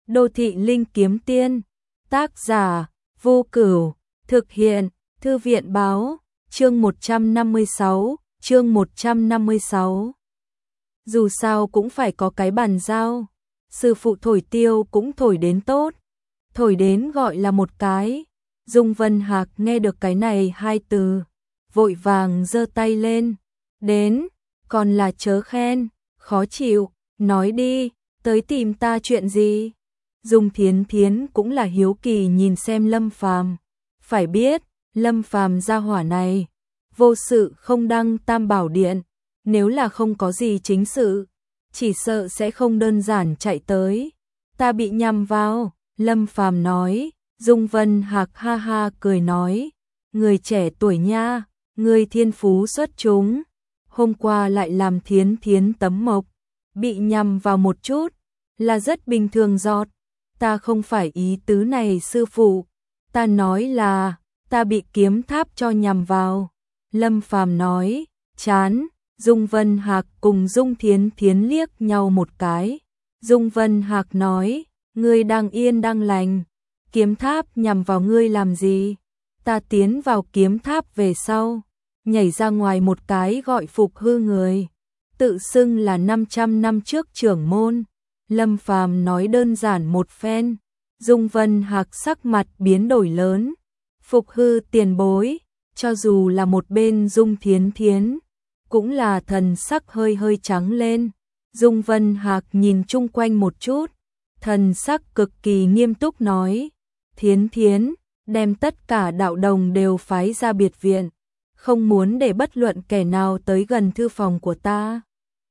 Đô thị linh kiếm tiên, tác giả, Vô Cửu, thực hiện, Thư viện báo, chương 156. Dù sao cũng phải có cái bàn giao, sư phụ thổi tiêu cũng thổi đến tốt, thổi đến gọi là một cái. Dung Vân Hạc nghe được cái này hai từ, vội vàng giơ tay lên, đến, còn là chớ khen, khó chịu, nói đi, tới tìm ta chuyện gì? Dung Thiến Thiến cũng là hiếu kỳ nhìn xem Lâm Phàm, phải biết, Lâm Phàm gia hỏa này, vô sự không đăng Tam Bảo Điện, nếu là không có gì chính sự, chỉ sợ sẽ không đơn giản chạy tới. Ta bị nhầm vào, Lâm Phàm nói. Dung Vân Hạc ha ha cười nói, người trẻ tuổi nha, người thiên phú xuất chúng, hôm qua lại làm Thiến Thiến tấm mộc, bị nhầm vào một chút, là rất bình thường giọt, ta không phải ý tứ này sư phụ, ta nói là, ta bị kiếm tháp cho nhầm vào. Lâm Phàm nói, chán. Dung Vân Hạc cùng Dung Thiến Thiến liếc nhau một cái. Dung Vân Hạc nói, ngươi đang yên đang lành, kiếm tháp nhằm vào ngươi làm gì? Ta tiến vào kiếm tháp về sau, nhảy ra ngoài một cái gọi Phục Hư người, tự xưng là 500 năm trước trưởng môn. Lâm Phàm nói đơn giản một phen, Dung Vân Hạc sắc mặt biến đổi lớn. Phục Hư tiền bối, cho dù là một bên Dung Thiến Thiến, cũng là thần sắc hơi hơi trắng lên. Dung Vân Hạc nhìn chung quanh một chút, thần sắc cực kỳ nghiêm túc nói, Thiến Thiến, đem tất cả đạo đồng đều phái ra biệt viện, không muốn để bất luận kẻ nào tới gần thư phòng của ta.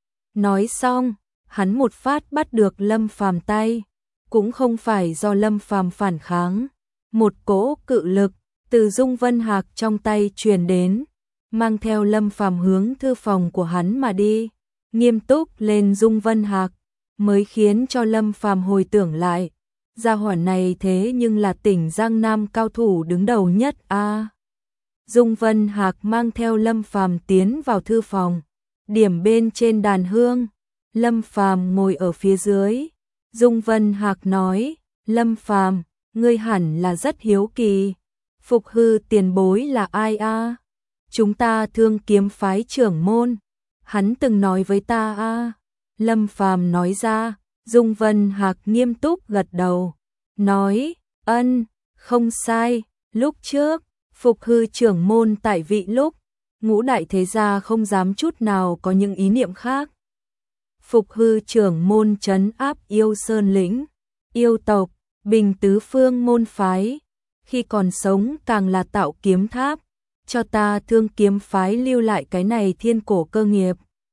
Nói xong, hắn một phát bắt được Lâm Phàm tay, cũng không phải do Lâm Phàm phản kháng, một cỗ cự lực từ Dung Vân Hạc trong tay truyền đến, mang theo Lâm Phàm hướng thư phòng của hắn mà đi. Nghiêm túc lên Dung Vân Hạc, mới khiến cho Lâm Phàm hồi tưởng lại, gia hỏa này thế nhưng là tỉnh Giang Nam cao thủ đứng đầu nhất a. Dung Vân Hạc mang theo Lâm Phàm tiến vào thư phòng, điểm bên trên đàn hương, Lâm Phàm ngồi ở phía dưới. Dung Vân Hạc nói, Lâm Phàm, ngươi hẳn là rất hiếu kỳ, Phục Hư tiền bối là ai a? Chúng ta Thương Kiếm phái trưởng môn, hắn từng nói với ta a. Lâm Phàm nói ra. Dung Vân Hạc nghiêm túc gật đầu, nói, ân, không sai, lúc trước, Phục Hư trưởng môn tại vị lúc, Ngũ đại thế gia không dám chút nào có những ý niệm khác. Phục Hư trưởng môn trấn áp Yêu Sơn lĩnh, yêu tộc, bình tứ phương môn phái, khi còn sống càng là tạo kiếm tháp, cho ta Thương Kiếm phái lưu lại cái này thiên cổ cơ nghiệp.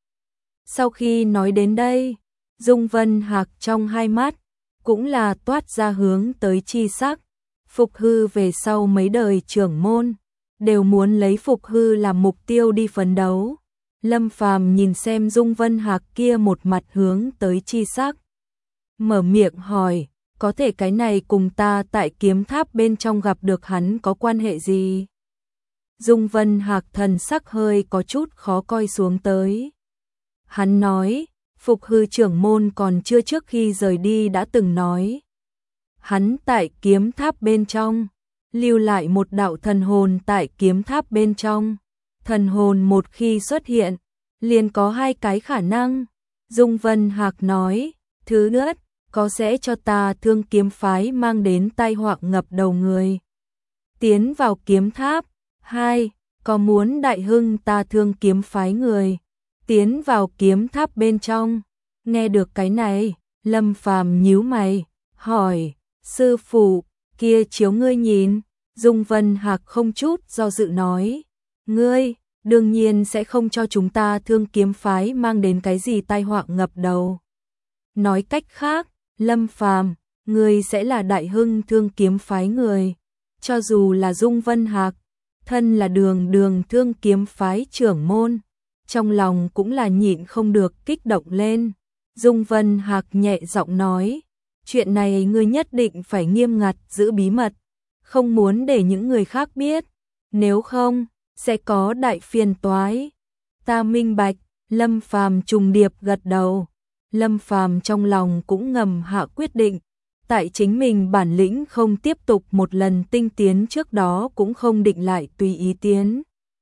Sau khi nói đến đây, Dung Vân Hạc trong hai mắt cũng là toát ra hướng tới chi sắc. Phục Hư về sau mấy đời trưởng môn đều muốn lấy Phục Hư làm mục tiêu đi phấn đấu. Lâm Phàm nhìn xem Dung Vân Hạc kia một mặt hướng tới chi sắc, mở miệng hỏi, có thể cái này cùng ta tại kiếm tháp bên trong gặp được hắn có quan hệ gì? Dung Vân Hạc thần sắc hơi có chút khó coi xuống tới. Hắn nói, Phục Hư trưởng môn còn chưa trước khi rời đi đã từng nói, hắn tại kiếm tháp bên trong, lưu lại một đạo thần hồn tại kiếm tháp bên trong. Thần hồn một khi xuất hiện, liền có hai cái khả năng. Dung Vân Hạc nói, thứ nhất, có sẽ cho ta Thương Kiếm phái mang đến tai họa ngập đầu người, tiến vào kiếm tháp. Hai, có muốn đại hưng ta Thương Kiếm phái người, tiến vào kiếm tháp bên trong. Nghe được cái này, Lâm Phàm nhíu mày, hỏi, sư phụ, kia chiếu ngươi nhìn. Dung Vân Hạc không chút do dự nói, ngươi, đương nhiên sẽ không cho chúng ta Thương Kiếm phái mang đến cái gì tai họa ngập đầu. Nói cách khác, Lâm Phàm, ngươi sẽ là đại hưng Thương Kiếm phái người. Cho dù là Dung Vân Hạc, thân là đường Thương Kiếm phái trưởng môn, trong lòng cũng là nhịn không được kích động lên. Dung Vân Hạc nhẹ giọng nói, chuyện này ngươi nhất định phải nghiêm ngặt giữ bí mật, không muốn để những người khác biết, nếu không, sẽ có đại phiền toái. Ta minh bạch. Lâm Phàm trùng điệp gật đầu. Lâm Phàm trong lòng cũng ngầm hạ quyết định, tại chính mình bản lĩnh không tiếp tục một lần tinh tiến trước đó cũng không định lại tùy ý tiến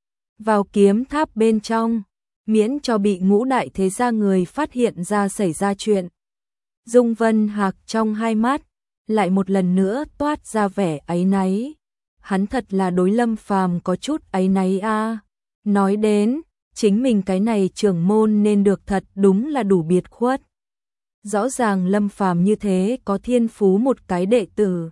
vào kiếm tháp bên trong, miễn cho bị ngũ đại thế gia người phát hiện ra xảy ra chuyện. Dung Vân Hạc trong hai mắt lại một lần nữa toát ra vẻ áy náy. Hắn thật là đối Lâm Phàm có chút áy náy a. Nói đến, chính mình cái này trưởng môn nên được thật đúng là đủ biệt khuất. Rõ ràng Lâm Phàm như thế có thiên phú một cái đệ tử,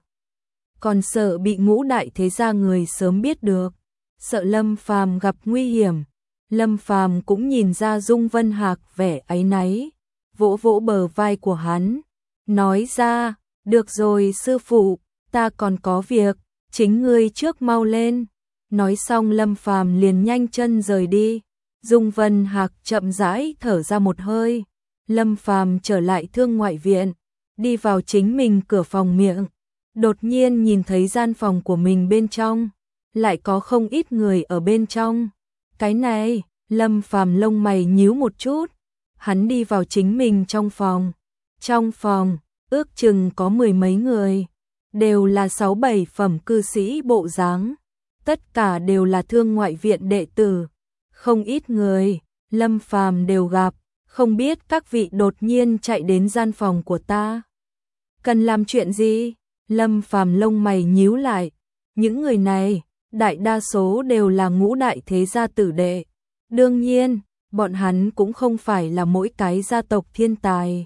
còn sợ bị ngũ đại thế gia người sớm biết được, sợ Lâm Phàm gặp nguy hiểm. Lâm Phàm cũng nhìn ra Dung Vân Hạc vẻ áy náy, vỗ vỗ bờ vai của hắn, nói ra, được rồi sư phụ, ta còn có việc, chính ngươi trước mau lên. Nói xong Lâm Phàm liền nhanh chân rời đi. Dung Vân Hạc chậm rãi thở ra một hơi. Lâm Phàm trở lại Thương Ngoại viện, đi vào chính mình cửa phòng miệng, đột nhiên nhìn thấy gian phòng của mình bên trong, lại có không ít người ở bên trong. Cái này, Lâm Phàm lông mày nhíu một chút, hắn đi vào chính mình trong phòng. Trong phòng, ước chừng có mười mấy người, đều là 6-7 phẩm cư sĩ bộ dáng, tất cả đều là Thương Ngoại viện đệ tử. Không ít người, Lâm Phàm đều gặp, không biết các vị đột nhiên chạy đến gian phòng của ta. Cần làm chuyện gì? Lâm Phàm lông mày nhíu lại, những người này, đại đa số đều là ngũ đại thế gia tử đệ. Đương nhiên, bọn hắn cũng không phải là mỗi cái gia tộc thiên tài.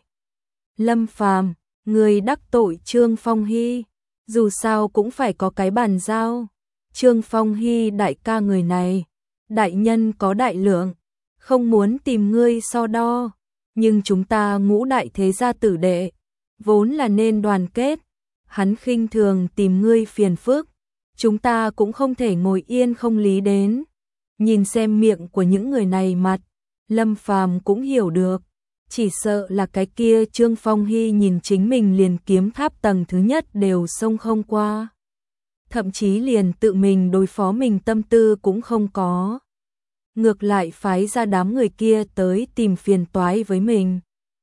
Lâm Phàm, người đắc tội Trương Phong Hy, dù sao cũng phải có cái bàn giao. Trương Phong Hy đại ca người này, đại nhân có đại lượng, không muốn tìm ngươi so đo, nhưng chúng ta ngũ đại thế gia tử đệ, vốn là nên đoàn kết, hắn khinh thường tìm ngươi phiền phức, chúng ta cũng không thể ngồi yên không lý đến. Nhìn xem miệng của những người này mặt, Lâm Phàm cũng hiểu được, chỉ sợ là cái kia Trương Phong Hy nhìn chính mình liền kiếm tháp tầng thứ nhất đều xông không qua. Thậm chí liền tự mình đối phó mình tâm tư cũng không có. Ngược lại phái ra đám người kia tới tìm phiền toái với mình.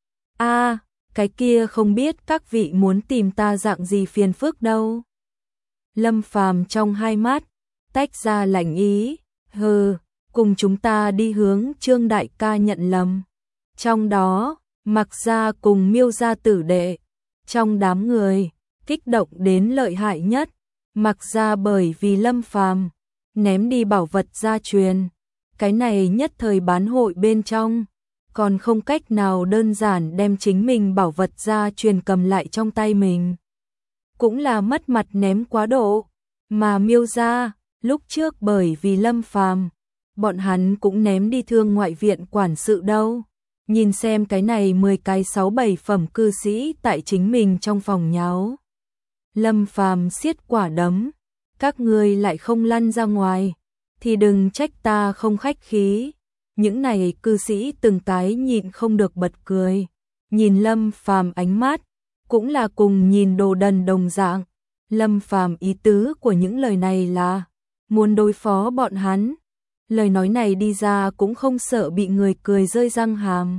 A, cái kia không biết các vị muốn tìm ta dạng gì phiền phức đâu. Lâm Phàm trong hai mắt tách ra lạnh ý, hừ, cùng chúng ta đi hướng Trương đại ca nhận lầm. Trong đó, Mặc gia cùng Miêu gia tử đệ, trong đám người kích động đến lợi hại nhất. Mặc gia bởi vì Lâm Phàm ném đi bảo vật gia truyền, cái này nhất thời bán hội bên trong, còn không cách nào đơn giản đem chính mình bảo vật gia truyền cầm lại trong tay mình. Cũng là mất mặt ném quá độ, mà Miêu gia, lúc trước bởi vì Lâm Phàm, bọn hắn cũng ném đi Thương Ngoại viện quản sự đâu. Nhìn xem cái này 10 cái 6-7 phẩm cư sĩ tại chính mình trong phòng nháo. Lâm Phàm siết quả đấm, các ngươi lại không lăn ra ngoài, thì đừng trách ta không khách khí. Những này cư sĩ từng cái nhịn không được bật cười, nhìn Lâm Phàm ánh mắt, cũng là cùng nhìn đồ đần đồng dạng. Lâm Phàm ý tứ của những lời này là muốn đối phó bọn hắn. Lời nói này đi ra cũng không sợ bị người cười rơi răng hàm.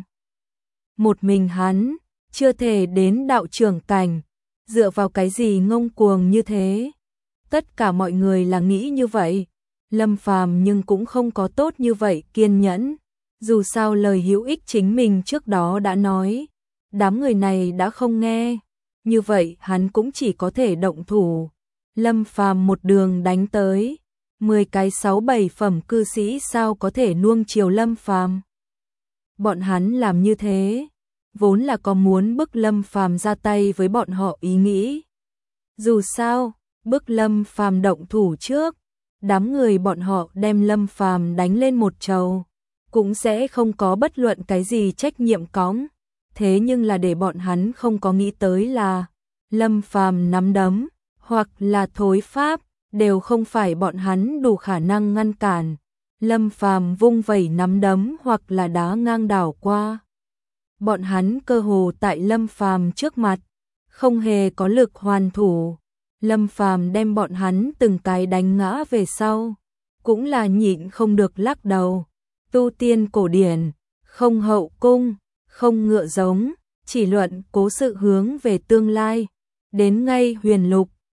Một mình hắn, chưa thể đến đạo trưởng cảnh, dựa vào cái gì ngông cuồng như thế? Tất cả mọi người là nghĩ như vậy. Lâm Phàm nhưng cũng không có tốt như vậy kiên nhẫn. Dù sao lời hữu ích chính mình trước đó đã nói, đám người này đã không nghe. Như vậy hắn cũng chỉ có thể động thủ. Lâm Phàm một đường đánh tới. 10 cái 6-7 phẩm cư sĩ sao có thể nuông chiều Lâm Phàm. Bọn hắn làm như thế, vốn là có muốn bức Lâm Phàm ra tay với bọn họ ý nghĩ. Dù sao, bức Lâm Phàm động thủ trước, đám người bọn họ đem Lâm Phàm đánh lên một trầu, cũng sẽ không có bất luận cái gì trách nhiệm cõng. Thế nhưng là để bọn hắn không có nghĩ tới là Lâm Phàm nắm đấm, hoặc là thối pháp, đều không phải bọn hắn đủ khả năng ngăn cản. Lâm Phàm vung vẩy nắm đấm hoặc là đá ngang đảo qua. Bọn hắn cơ hồ tại Lâm Phàm trước mặt, không hề có lực hoàn thủ. Lâm Phàm đem bọn hắn từng cái đánh ngã về sau, cũng là nhịn không được lắc đầu. Tu tiên cổ điển, không hậu cung, không ngựa giống, chỉ luận cố sự hướng về tương lai. đến ngay huyền lục.